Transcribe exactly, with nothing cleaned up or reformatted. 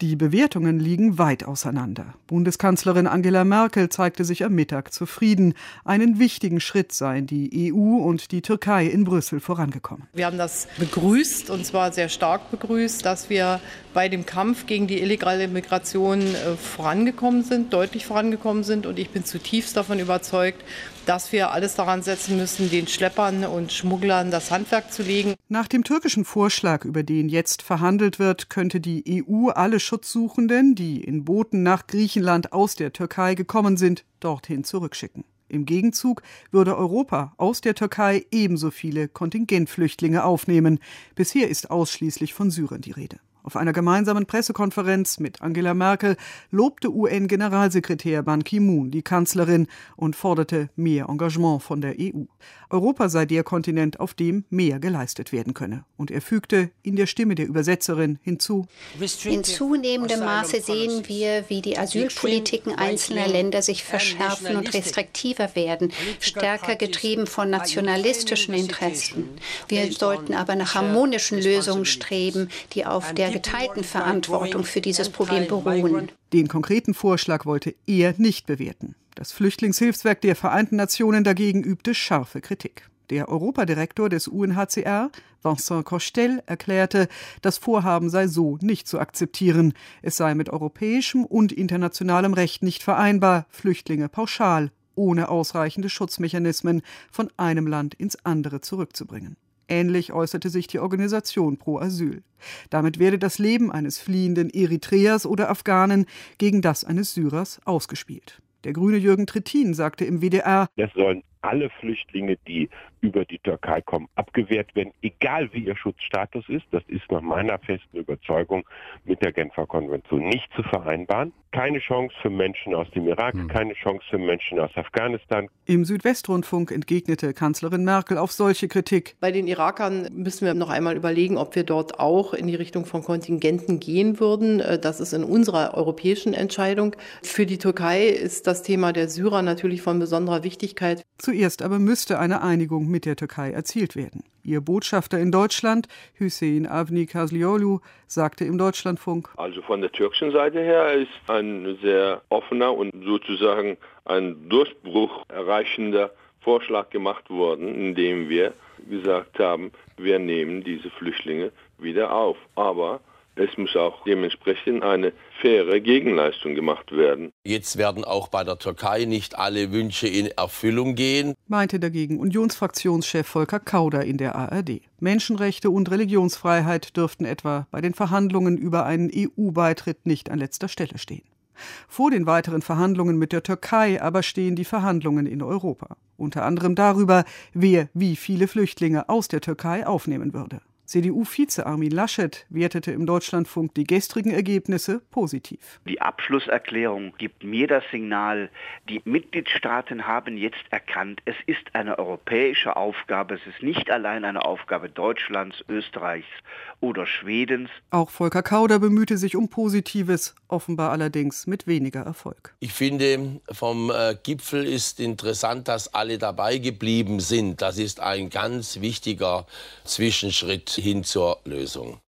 Die Bewertungen liegen weit auseinander. Bundeskanzlerin Angela Merkel zeigte sich am Mittag zufrieden. Einen wichtigen Schritt seien die E U und die Türkei in Brüssel vorangekommen. Wir haben das begrüßt, und zwar sehr stark begrüßt, dass wir bei dem Kampf gegen die illegale Migration vorangekommen sind, deutlich vorangekommen sind. Und ich bin zutiefst davon überzeugt, dass wir alles daran setzen müssen, den Schleppern und Schmugglern das Handwerk zu legen. Nach dem türkischen Vorschlag, über den jetzt verhandelt wird, könnte die E U alle Schutzsuchenden, die in Booten nach Griechenland aus der Türkei gekommen sind, dorthin zurückschicken. Im Gegenzug würde Europa aus der Türkei ebenso viele Kontingentflüchtlinge aufnehmen. Bisher ist ausschließlich von Syrern die Rede. Auf einer gemeinsamen Pressekonferenz mit Angela Merkel lobte U N-Generalsekretär Ban Ki-moon die Kanzlerin und forderte mehr Engagement von der E U. Europa sei der Kontinent, auf dem mehr geleistet werden könne. Und er fügte in der Stimme der Übersetzerin hinzu: In zunehmendem Maße sehen wir, wie die Asylpolitiken einzelner Länder sich verschärfen und restriktiver werden, stärker getrieben von nationalistischen Interessen. Wir sollten aber nach harmonischen Lösungen streben, die auf der geteilten Verantwortung für dieses Problem beruhen. Den konkreten Vorschlag wollte er nicht bewerten. Das Flüchtlingshilfswerk der Vereinten Nationen dagegen übte scharfe Kritik. Der Europadirektor des U N H C R, Vincent Cochetel, erklärte, das Vorhaben sei so nicht zu akzeptieren. Es sei mit europäischem und internationalem Recht nicht vereinbar, Flüchtlinge pauschal, ohne ausreichende Schutzmechanismen, von einem Land ins andere zurückzubringen. Ähnlich äußerte sich die Organisation Pro Asyl. Damit werde das Leben eines fliehenden Eritreers oder Afghanen gegen das eines Syrers ausgespielt. Der Grüne Jürgen Trittin sagte im W D R: Es sollen alle Flüchtlinge, die über die Türkei kommen, abgewehrt werden, egal wie ihr Schutzstatus ist. Das ist nach meiner festen Überzeugung mit der Genfer Konvention nicht zu vereinbaren. Keine Chance für Menschen aus dem Irak, hm. keine Chance für Menschen aus Afghanistan. Im Südwestrundfunk entgegnete Kanzlerin Merkel auf solche Kritik: Bei den Irakern müssen wir noch einmal überlegen, ob wir dort auch in die Richtung von Kontingenten gehen würden. Das ist in unserer europäischen Entscheidung. Für die Türkei ist das Thema der Syrer natürlich von besonderer Wichtigkeit. Zuerst aber müsste eine Einigung mit der Türkei erzielt werden. Ihr Botschafter in Deutschland, Hüseyin Avni Kazlioglu, sagte im Deutschlandfunk: Also von der türkischen Seite her ist ein sehr offener und sozusagen ein Durchbruch erreichender Vorschlag gemacht worden, indem wir gesagt haben, wir nehmen diese Flüchtlinge wieder auf. Aber es muss auch dementsprechend eine faire Gegenleistung gemacht werden. Jetzt werden auch bei der Türkei nicht alle Wünsche in Erfüllung gehen, meinte dagegen Unionsfraktionschef Volker Kauder in der A R D. Menschenrechte und Religionsfreiheit dürften etwa bei den Verhandlungen über einen E U-Beitritt nicht an letzter Stelle stehen. Vor den weiteren Verhandlungen mit der Türkei aber stehen die Verhandlungen in Europa. Unter anderem darüber, wer wie viele Flüchtlinge aus der Türkei aufnehmen würde. C D U-Vize Armin Laschet wertete im Deutschlandfunk die gestrigen Ergebnisse positiv. Die Abschlusserklärung gibt mir das Signal, die Mitgliedstaaten haben jetzt erkannt, es ist eine europäische Aufgabe, es ist nicht allein eine Aufgabe Deutschlands, Österreichs oder Schwedens. Auch Volker Kauder bemühte sich um Positives, offenbar allerdings mit weniger Erfolg. Ich finde, vom äh, Gipfel ist interessant, dass alle dabei geblieben sind. Das ist ein ganz wichtiger Zwischenschritt hin zur Lösung.